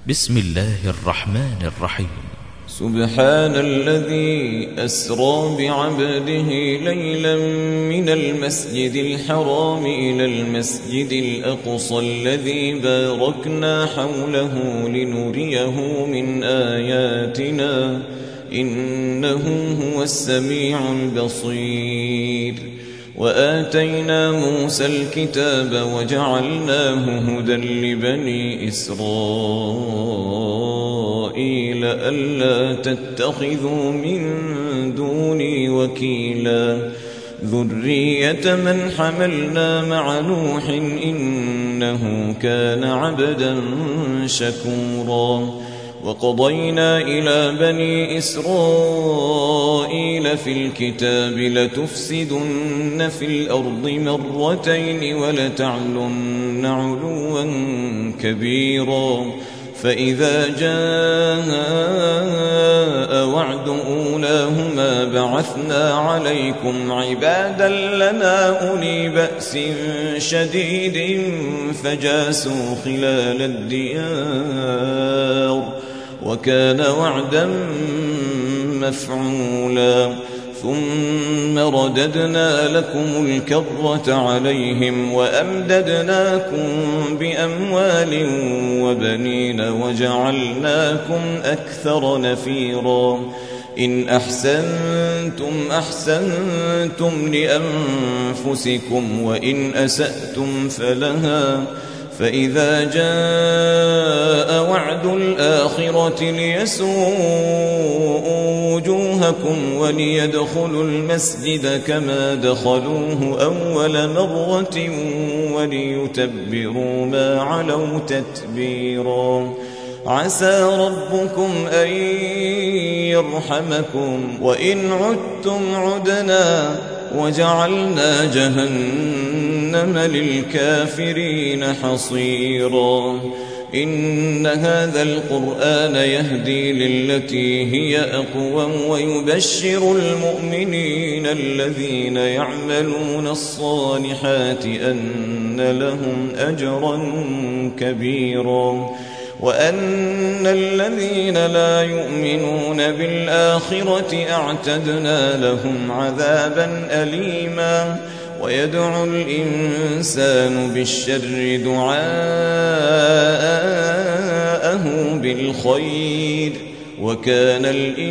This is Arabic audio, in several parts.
بسم الله الرحمن الرحيم. سبحان الذي أسرى بعبده ليلا من المسجد الحرام إلى المسجد الأقصى الذي باركنا حوله لنريه من آياتنا إنه هو السميع البصير. وآتينا موسى الكتاب وجعلناه هدى لبني إسرائيل ألا تتخذوا من دوني وكيلا ذرية من حملنا مع نوح إنه كان عبدا شكورا. وقضينا إلى بني إسرائيل في الكتاب لتفسدن في الأرض مرتين ولتعلن علوا كبيرا. فإذا جاء وعد أولاهما بعثنا عليكم عبادا لنا أولي بأس شديد فجاسوا خلال الديار وكان وعدا مفعولا. ثم رددنا لكم الكرة عليهم وأمددناكم بأموال وبنين وجعلناكم أكثر نفيرا. إن أحسنتم أحسنتم لأنفسكم وإن أسأتم فلها. فإذا جاء وعد الآخرة ليسوءوا وجوهكم وليدخلوا المسجد كما دخلوه أول مرة وليتبروا ما علوا تتبيرا. عسى ربكم أن يرحمكم وإن عدتم عدنا وجعلنا جهنم للكافرين حصيرا. إن هذا القرآن يهدي للتي هي أقوم ويبشر المؤمنين الذين يعملون الصالحات أن لهم أجرا كبيرا وأن الذين لا يؤمنون بالآخرة أعتدنا لهم عذابا أليما. ويدعو الإنسان بالشر دعاءه بالخير وكان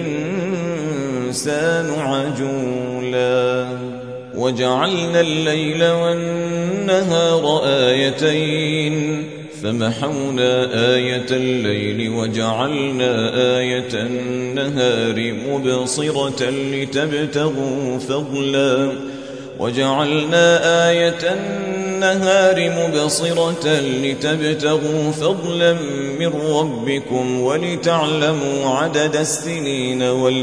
الإنسان عجولا. وجعلنا الليل والنهار آيتين فمحونا آية الليل وجعلنا آية النهار مبصرة لتبتغوا فضلا. وجعلنا آية النهار مبصرة لتبتغوا فضلا من ربكم ولتعلموا عدد السنين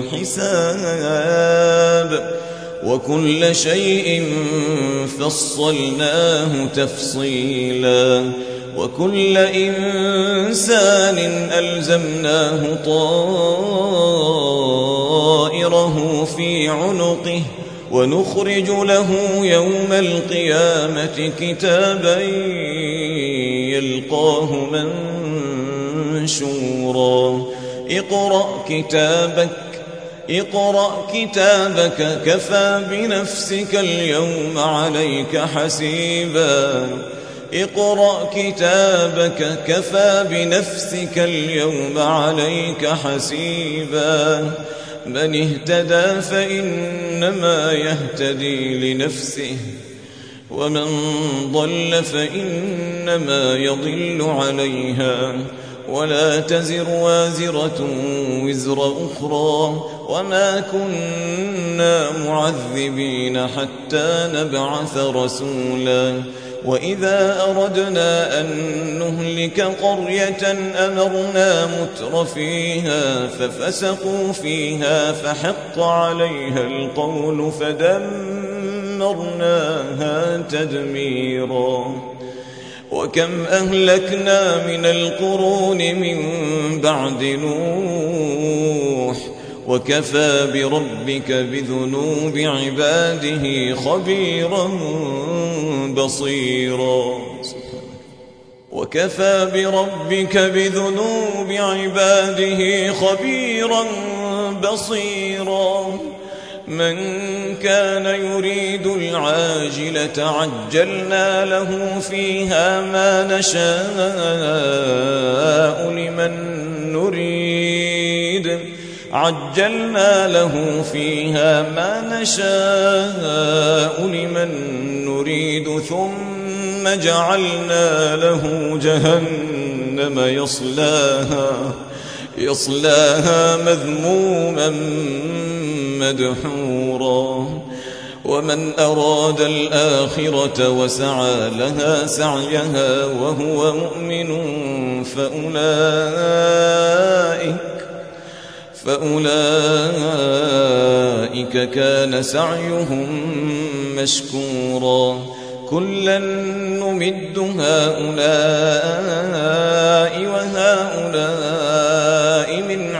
والحساب وكل شيء فصلناه تفصيلا. وكل إنسان ألزمناه طائره في عنقه ونخرج له يوم القيامة كتابا يلقاه منشورا. اقرأ كتابك كفى بنفسك اليوم عليك حسيبا. اقرأ كتابك كفى بنفسك اليوم عليك حسيبا. من اهتدى فإنما يهتدي لنفسه ومن ضل فإنما يضل عليها ولا تزر وازرة وزر أخرى وما كنا معذبين حتى نبعث رسولا. وإذا أردنا أن نهلك قرية أمرنا متر فيها ففسقوا فيها فحق عليها القول فدمرناها تدميرا. وكم أهلكنا من القرون من بعد نوح وكفى بربك بذنوب عباده خبيرا بصيرا. وكفى بربك بذنوب عباده خبيرا بصيرا من كان يريد العاجلة عجلنا له فيها ما نشاء لمن نريد ثم جعلنا له جهنم يصلاها مذموما مدحورا ومن أراد الآخرة وسعى لها سعيها وهو مؤمن فأولئك كان سعيهم مشكورا كلا نمد هؤلاء وهؤلاء من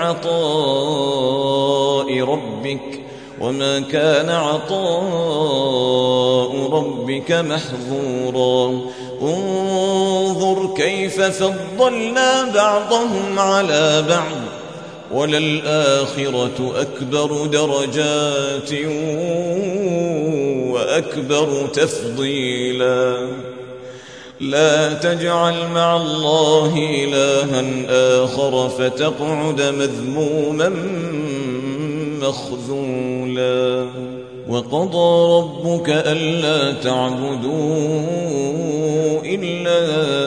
عطاء ربك وما كان عطاء ربك محظورا انظر كيف فضلنا بعضهم على بعض وللآخرة أكبر درجات وأكبر تفضيلا لا تجعل مع الله إلها آخر فتقعد مذموما مخذولا وقضى ربك ألا تعبدوا إلا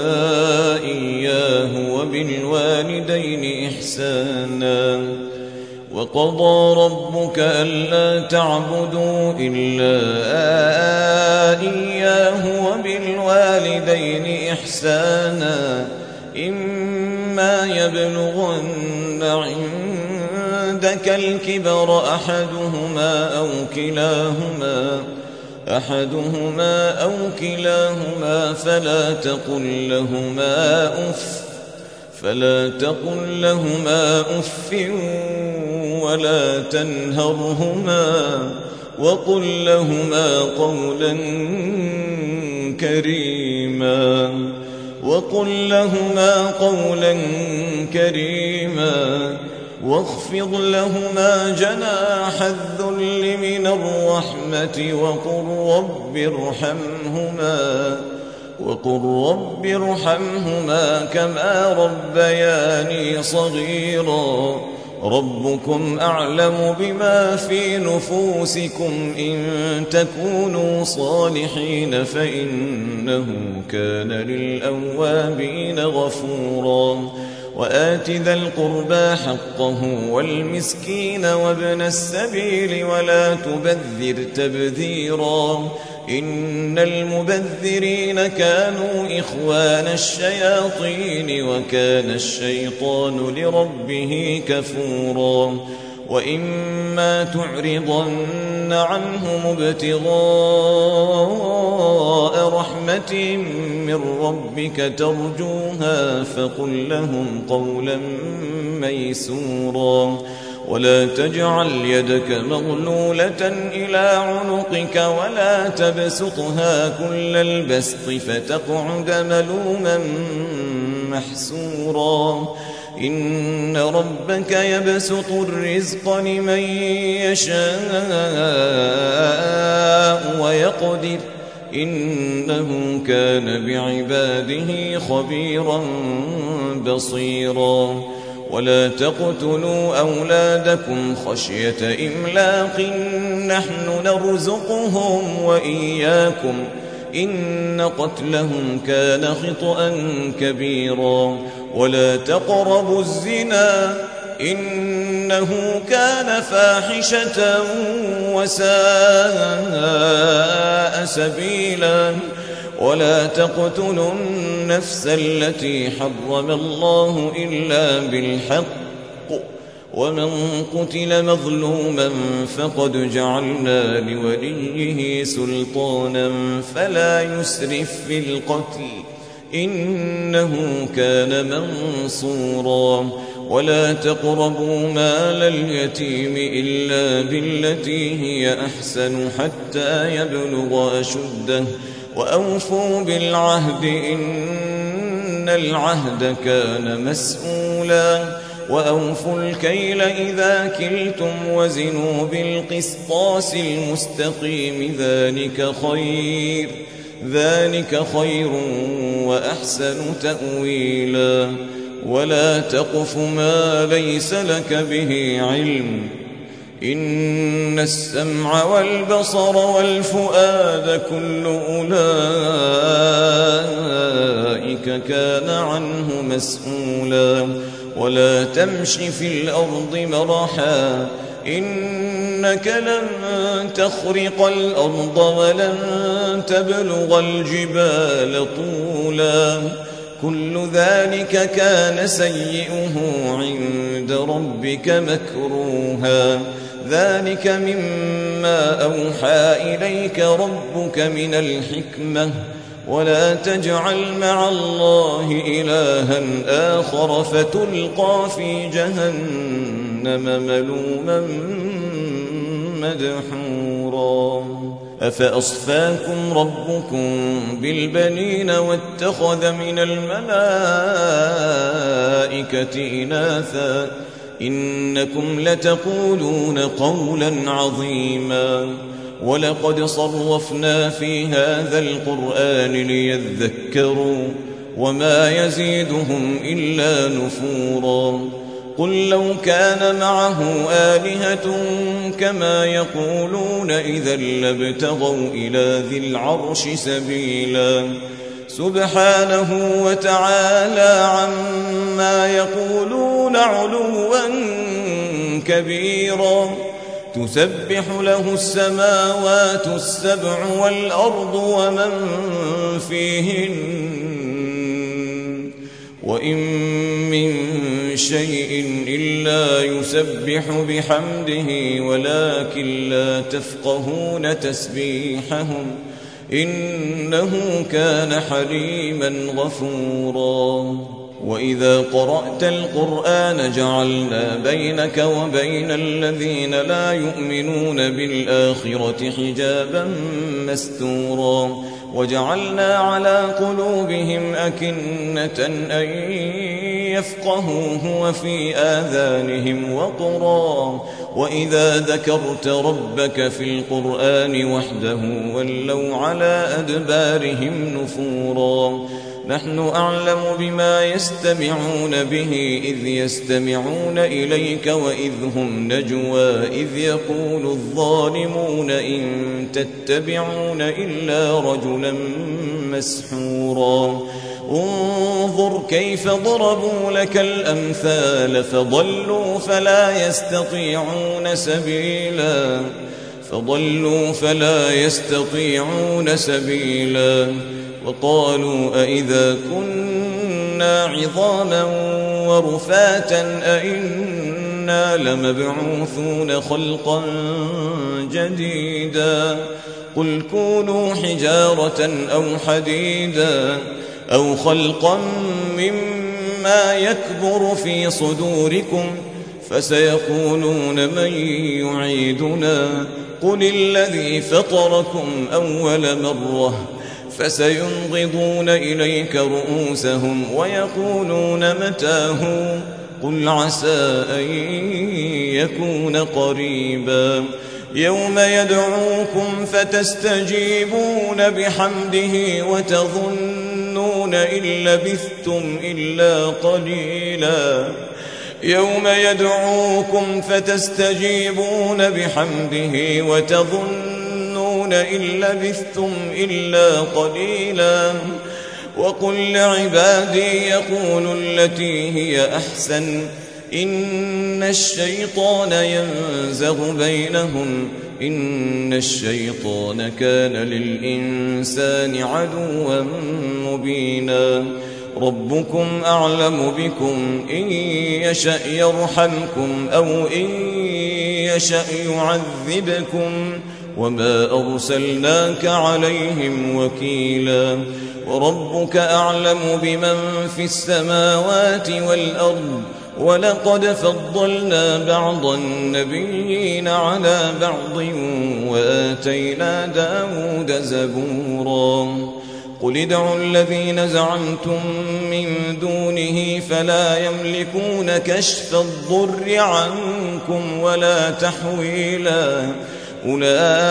إياه وبالوالدين إحسانا إما يبلغن عندك الكبر أحدهما أو كلاهما فلا تقل لهما أف ولا تنهرهما وقل لهما قولا كريما واخفض لهما جناح الذل من الرحمة وقل رب ارحمهما كما ربياني صغيرا ربكم أعلم بما في نفوسكم إن تكونوا صالحين فإنه كان للأوابين غفورا وآت ذا القربى حقه والمسكين وابن السبيل ولا تبذر تبذيرا إن المبذرين كانوا إخوان الشياطين وكان الشيطان لربه كفورا وإما تعرضن عنهم ابتغاء رحمة من ربك ترجوها فقل لهم قولا ميسورا ولا تجعل يدك مغلولة إلى عنقك ولا تبسطها كل البسط فتقعد ملوما محسورا إن ربك يبسط الرزق لمن يشاء ويقدر إنه كان بعباده خبيرا بصيرا ولا تقتلوا أولادكم خشية إملاق نحن نرزقهم وإياكم إن قتلهم كان خطأ كبيرا ولا تقربوا الزنا إنه كان فاحشة وساء سبيلا ولا تقتلوا النفس التي حرم الله إلا بالحق ومن قتل مظلوما فقد جعلنا لوليه سلطانا فلا يسرف في القتل إنه كان منصورا ولا تقربوا مال اليتيم إلا بالتي هي أحسن حتى يبلغ أشده وأوفوا بالعهد إن إن العهد كان مسؤولا وأوفوا الكيل إذا كلتم وزنوا بالقسطاس المستقيم ذلك خير وأحسن تأويلا ولا تقف ما ليس لك به علم إن السمع والبصر والفؤاد كل أولئك كان عنه مسؤولا ولا تمش في الأرض مرحا إنك لن تخرق الأرض ولن تبلغ الجبال طولا كل ذلك كان سيئه عند ربك مكروها ذلك مما أوحى إليك ربك من الحكمة ولا تجعل مع الله إلها آخر فتلقى في جهنم ملوما مدحورا أفأصفاكم ربكم بالبنين واتخذ من الملائكة إناثا إنكم لتقولون قولا عظيما ولقد صرفنا في هذا القرآن ليذكروا وما يزيدهم إلا نفورا قل لو كان معه آلهة كما يقولون إذا لابتغوا إلى ذي العرش سبيلا سبحانه وتعالى عما يقولون علوا كبيرا تسبح له السماوات السبع والأرض ومن فيهن وإن من شيء إلا يسبح بحمده ولكن لا تفقهون تسبيحهم إنه كان حليما غفورا وإذا قرأت القرآن جعلنا بينك وبين الذين لا يؤمنون بالآخرة حجابا مستورا وجعلنا على قلوبهم أكنة أن يفقهوه وفي آذانهم وقرا وإذا ذكرت ربك في القرآن وحده ولوا على أدبارهم نفورا نحن أعلم بما يستمعون به إذ يستمعون إليك وإذ هم نجوى إذ يقول الظالمون إن تتبعون إلا رجلا مسحورا انظر كيف ضربوا لك الأمثال فضلوا فلا يستطيعون سبيلا وقالوا أئذا كنا عظاما ورفاتا أئنا لمبعوثون خلقا جديدا قل كونوا حجارة أو حديدا أو خلقا مما يكبر في صدوركم فسيقولون من يعيدنا قل الذي فطركم أول مرة فسينغضون إليك رؤوسهم ويقولون متاه قل عسى أن يكون قريبا يوم يدعوكم فتستجيبون بحمده وتظنون إن لبثتم إلا قليلا يوم يدعوكم فتستجيبون بحمده وتظنون إن لبثتم إلا قليلا وقل لعبادي يقولوا التي هي أحسن إن الشيطان ينزغ بينهم إن الشيطان كان للإنسان عدوا مبينا ربكم أعلم بكم إن يشأ يرحمكم أو إن يشأ يعذبكم وما أرسلناك عليهم وكيلا وربك أعلم بمن في السماوات والأرض ولقد فضلنا بعض النبيين على بعض وآتينا داود زبورا قل ادعوا الذين زعمتم من دونه فلا يملكون كشف الضر عنكم ولا تحويلا أولئك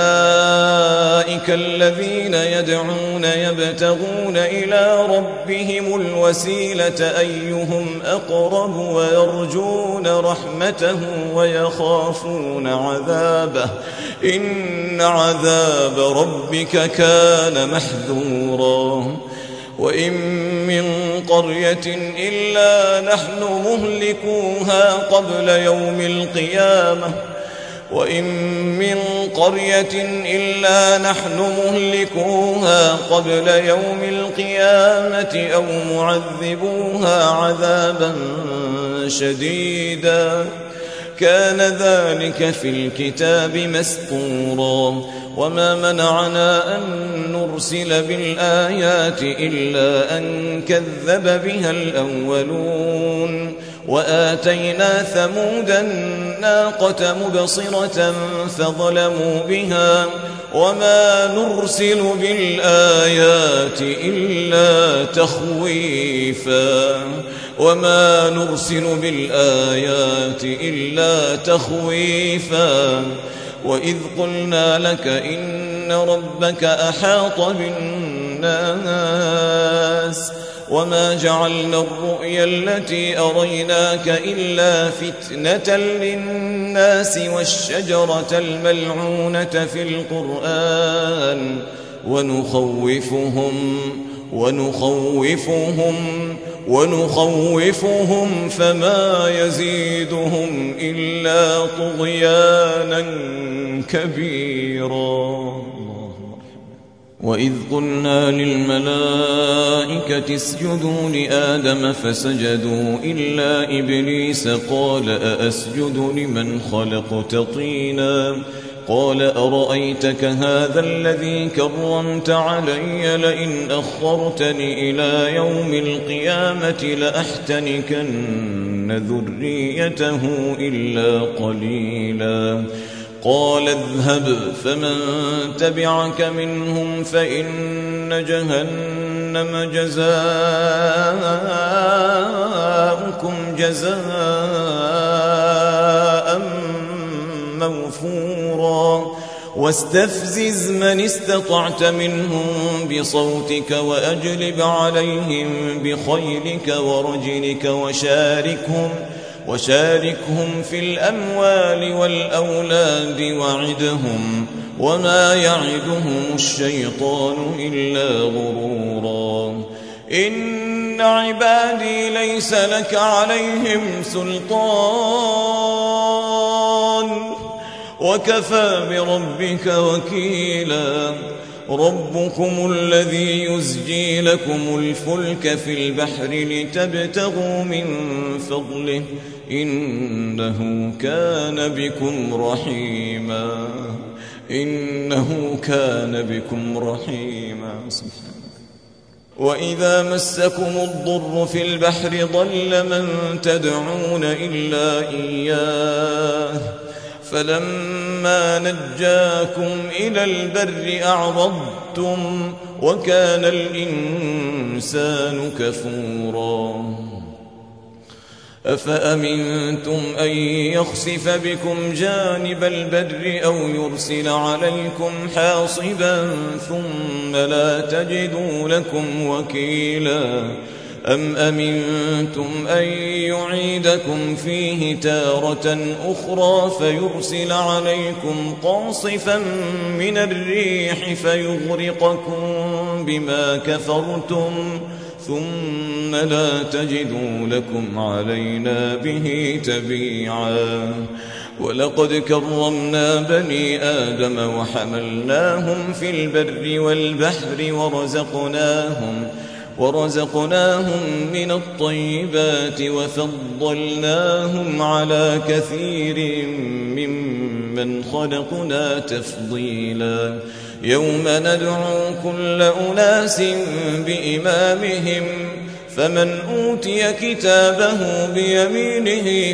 الذين يدعون يبتغون إلى ربهم الوسيلة أيهم أقرب ويرجون رحمته ويخافون عذابه إن عذاب ربك كان محذورا وإن من قرية إلا نحن مهلكوها قبل يوم القيامة وإن من قرية إلا نحن مهلكوها قبل يوم القيامة أو معذبوها عذابا شديدا كان ذلك في الكتاب مسطورا وما منعنا أن نرسل بالآيات إلا أن كذب بها الأولون وآتينا ثمود الناقة مبصرة فظلموا بها وما نرسل بالآيات إلا تخويفا وإذ قلنا لك إن ربك أحاط بالناس وما جعلنا الرؤيا التي أريناك إلا فتنة للناس والشجرة الملعونة في القرآن ونخوفهم فما يزيدهم إلا طغيانا كبيرا وإذ قلنا للملائكة اسجدوا لآدم فسجدوا إلا إبليس قال أأسجد لمن خلقت طينا قال أرأيتك هذا الذي كرمت علي لئن أخرتني إلى يوم القيامة لأحتنكن ذريته إلا قليلا قال اذهب فمن تبعك منهم فإن جهنم جزاؤكم جزاء موفورا واستفزز من استطعت منهم بصوتك وأجلب عليهم بخيلك ورجلك وشاركهم في الأموال والأولاد وعدهم وما يعدهم الشيطان إلا غرورا إن عبادي ليس لك عليهم سلطان وكفى بربك وكيلا ربكم الذي يزجي لكم الفلك في البحر لتبتغوا من فضله إنه كان بكم رحيما وإذا مسكم الضر في البحر ضل من تدعون إلا إياه فلما نجاكم إلى البر أعرضتم وكان الإنسان كفورا أفأمنتم أن يخسف بكم جانب البر أو يرسل عليكم حاصبا ثم لا تجدوا لكم وكيلا أم أمنتم أن يعيدكم فيه تارة أخرى فيرسل عليكم قاصفا من الريح فيغرقكم بما كفرتم ثم لا تجدوا لكم علينا به تبيعا ولقد كرمنا بني آدم وحملناهم في البر والبحر ورزقناهم من الطيبات وفضلناهم على كثير ممن خلقنا تفضيلا يوم ندعو كل أناس بإمامهم فمن أوتي كتابه بيمينه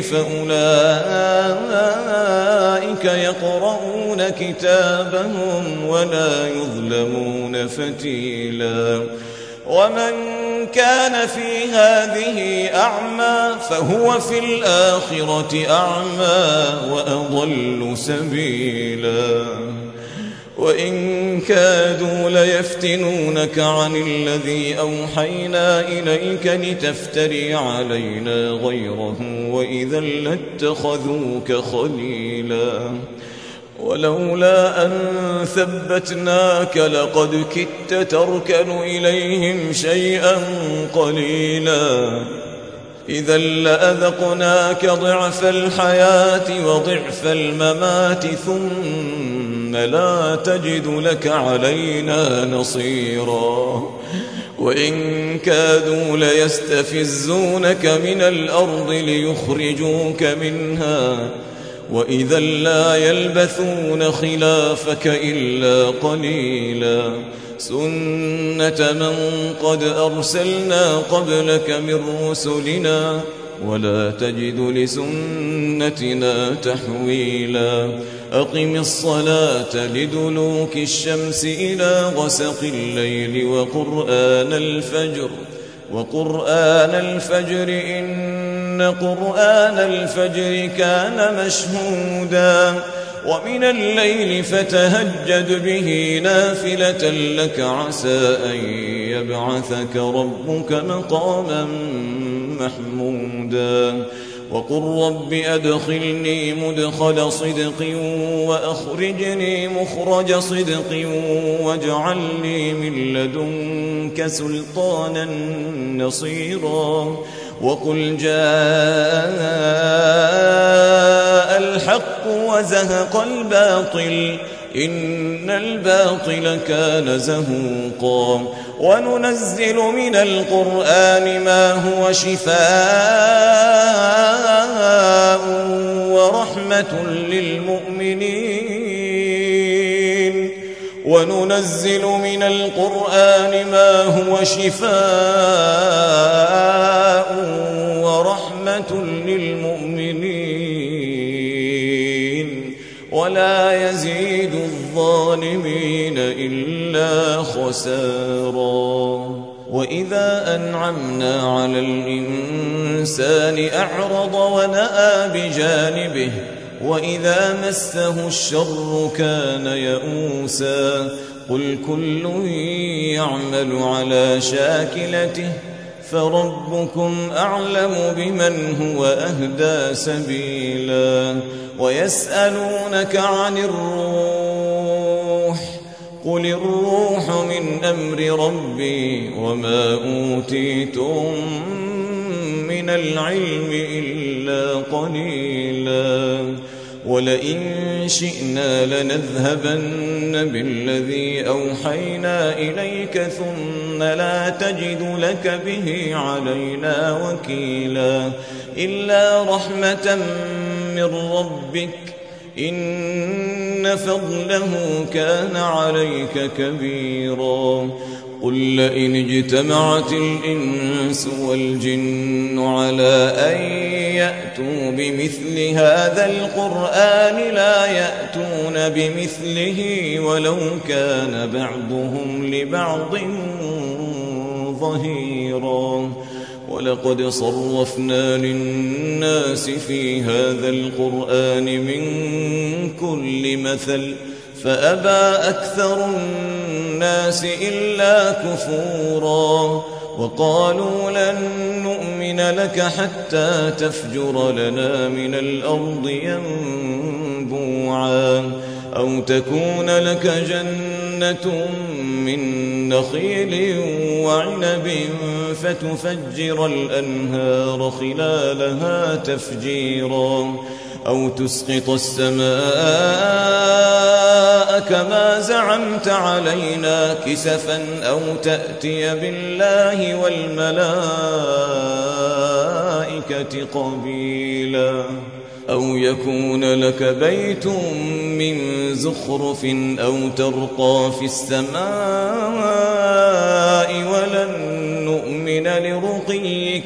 فأولئك يقرؤون كتابهم ولا يظلمون فتيلا ومن كان في هذه أعمى فهو في الآخرة أعمى وأضل سبيلا وإن كادوا ليفتنونك عن الذي أوحينا إليك لتفتري علينا غيره وإذا لاتخذوك خليلا ولولا أن ثبتناك لقد كدت تركن إليهم شيئا قليلا إذا لأذقناك ضعف الحياة وضعف الممات ثم لا تجد لك علينا نصيرا وإن كادوا ليستفزونك من الأرض ليخرجوك منها وإذا لا يلبثون خلافك إلا قليلا سنة من قد أرسلنا قبلك من رسلنا ولا تجد لسنتنا تحويلا أقم الصلاة لدلوك الشمس إلى غسق الليل وقرآن الفجر إن قرآن الفجر كان مشهودا ومن الليل فتهجد به نافلة لك عسى أن يبعثك ربك مقاما محمودا وقل رب أدخلني مدخل صدق وأخرجني مخرج صدق واجعل لي من لدنك سلطانا نصيرا وقل جاء الحق وزهق الباطل إن الباطل كان زهوقا وننزل من القرآن ما هو شفاء ورحمة للمؤمنين وننزل من القرآن ما هو شفاء ورحمة للمؤمنين ولا يزيد الظالمين إلا خسارا وإذا أنعمنا على الإنسان أعرض ونأى بجانبه وإذا مسه الشر كان يئوسا قل كل يعمل على شاكلته فربكم أعلم بمن هو أهدى سبيلا ويسألونك عن الروح قل الروح من أمر ربي وما أوتيتم من العلم إلا قليلا ولئن شئنا لنذهبن بالذي أوحينا إليك ثم لا تجد لك به علينا وكيلا إلا رحمة من ربك إن فضله كان عليك كبيرا قل لئن اجتمعت الإنس والجن على أن يأتوا بمثل هذا القرآن لا يأتون بمثله ولو كان بعضهم لبعض ظهيرا ولقد صرفنا للناس في هذا القرآن من كل مثل فأبى أكثر الناس إلا كفورا وقالوا لن نؤمن لك حتى تفجر لنا من الأرض ينبوعا أو تكون لك جنة من نخيل وعنب فتفجر الأنهار خلالها تفجيرا أو تسقط السماء كما زعمت علينا كسفا أو تأتي بالله والملائكة قبيلا أو يكون لك بيت من زخرف أو ترقى في السماء ولن نؤمن لرقيك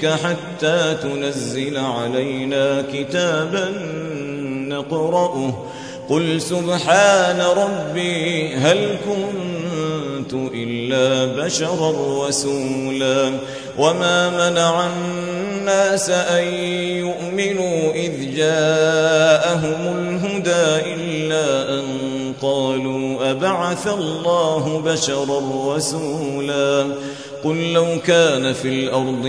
نؤمنك حتى تنزل علينا كتابا نقرأه قل سبحان ربي هل كنت إلا بشرا رسولا وما منع الناس أن يؤمنوا إذ جاءهم الهدى إلا أن قالوا أبعث الله بشرا رسولا قل لو كان في الأرض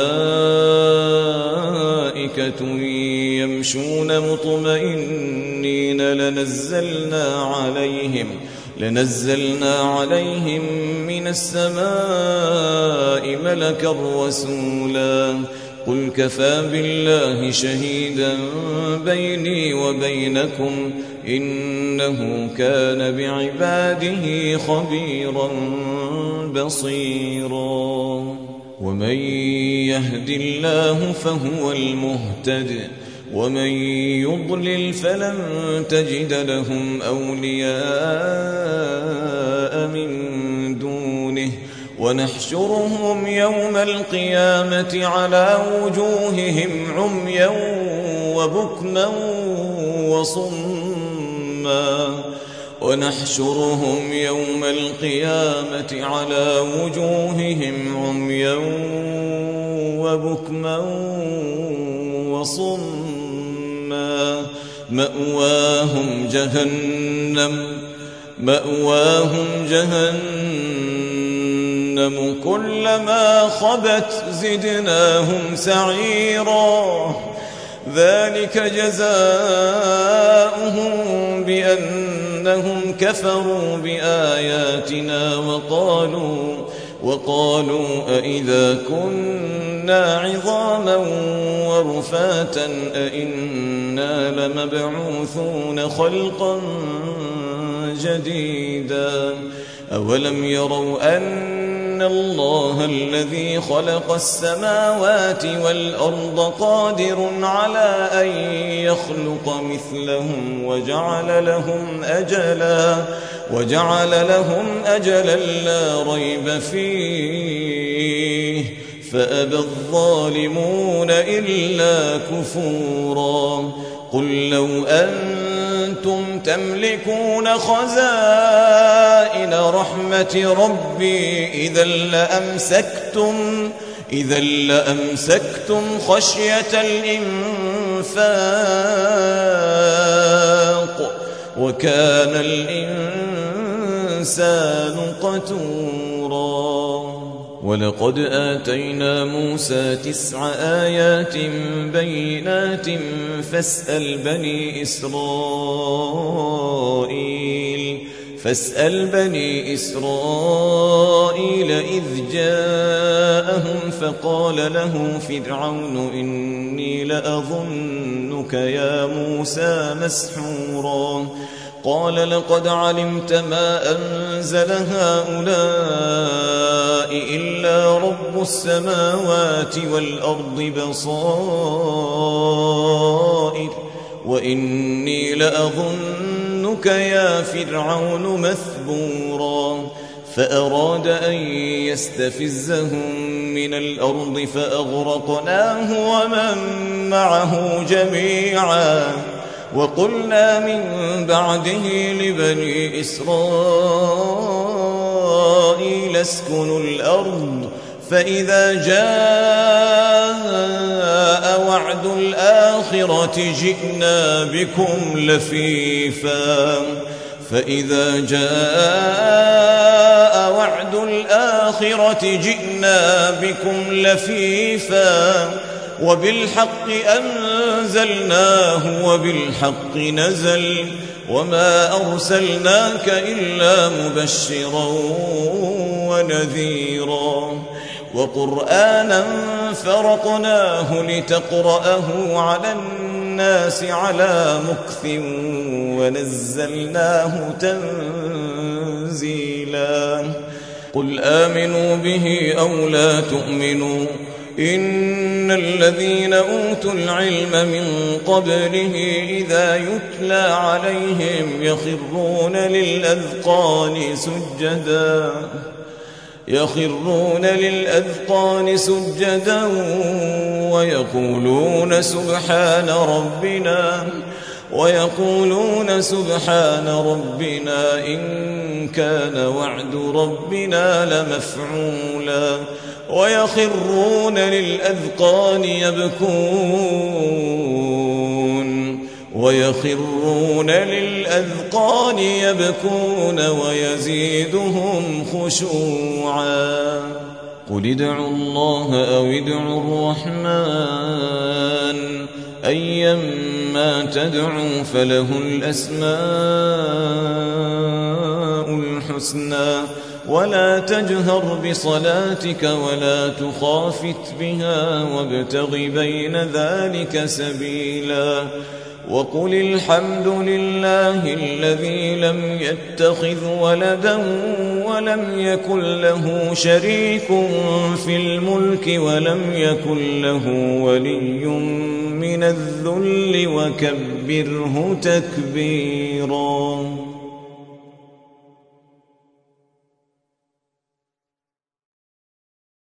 ملائكة يمشون مطمئنين لنزلنا عليهم من السماء ملكا رسولا قل كفى بالله شهيدا بيني وبينكم إنه كان بعباده خبيرا بصيرا ومن يهد الله فهو المهتد ومن يضلل فلن تجد لهم أولياء من دونه ونحشرهم يوم القيامة على وجوههم عميا وبكما وصما ونحشرهم يوم القيامة على وجوههم عميا وبكما وصما مأواهم جهنم كلما خبت زدناهم سعيرا ذلك جزاؤهم بأنهم كفروا بآياتنا وقالوا أئذا كنا عظاما ورفاتا أئنا لمبعوثون خلقا جديدا أولم يروا أن الله الذي خلق السماوات والأرض قادر على أن يخلق مثلهم وجعل لهم أجلا لا ريب فيه فأبى الظالمون إلا كفورا قل لو أنتم تملكون خزائن رحمة ربي إذا لأمسكتم خشية الإنفاق وكان الإنسان قتورا ولقد آتينا موسى 9 آيات بينات فاسأل بني إسرائيل إذ جاءهم فقال له فرعون إني لأظنك يا موسى مسحورا قال لقد علمت ما أنزل هؤلاء إلا رب السماوات والأرض بصائر وإني لأظنك يا فرعون مثبورا فأراد أن يستفزهم من الأرض فأغرقناه ومن معه جميعا وقلنا من بعده لبني إسرائيل اسكنوا الأرض فإذا جاء وعد الآخرة جئنا بكم لفيفا وبالحق أنزلناه وبالحق نزل وما أرسلناك إلا مبشرا ونذيرا وقرآنا فرقناه لتقرأه على الناس على مكث ونزلناه تنزيلا قل آمنوا به أو لا تؤمنوا إن الذين أوتوا العلم من قبله إذا يتلى عليهم يخرون للأذقان سجدا يخرون للأذقان سجدا ويقولون سبحان ربنا إن كان وعد ربنا لمفعولا ويخرون للأذقان يبكون ويزيدهم خشوعا قل ادعوا الله أو ادعوا الرحمن أيما تدعوا فله الأسماء الحسنى ولا تجهر بصلاتك ولا تخافت بها وابتغ بين ذلك سبيلا وقل الحمد لله الذي لم يتخذ ولدا ولم يكن له شريك في الملك ولم يكن له ولي من الذل وكبره تكبيرا.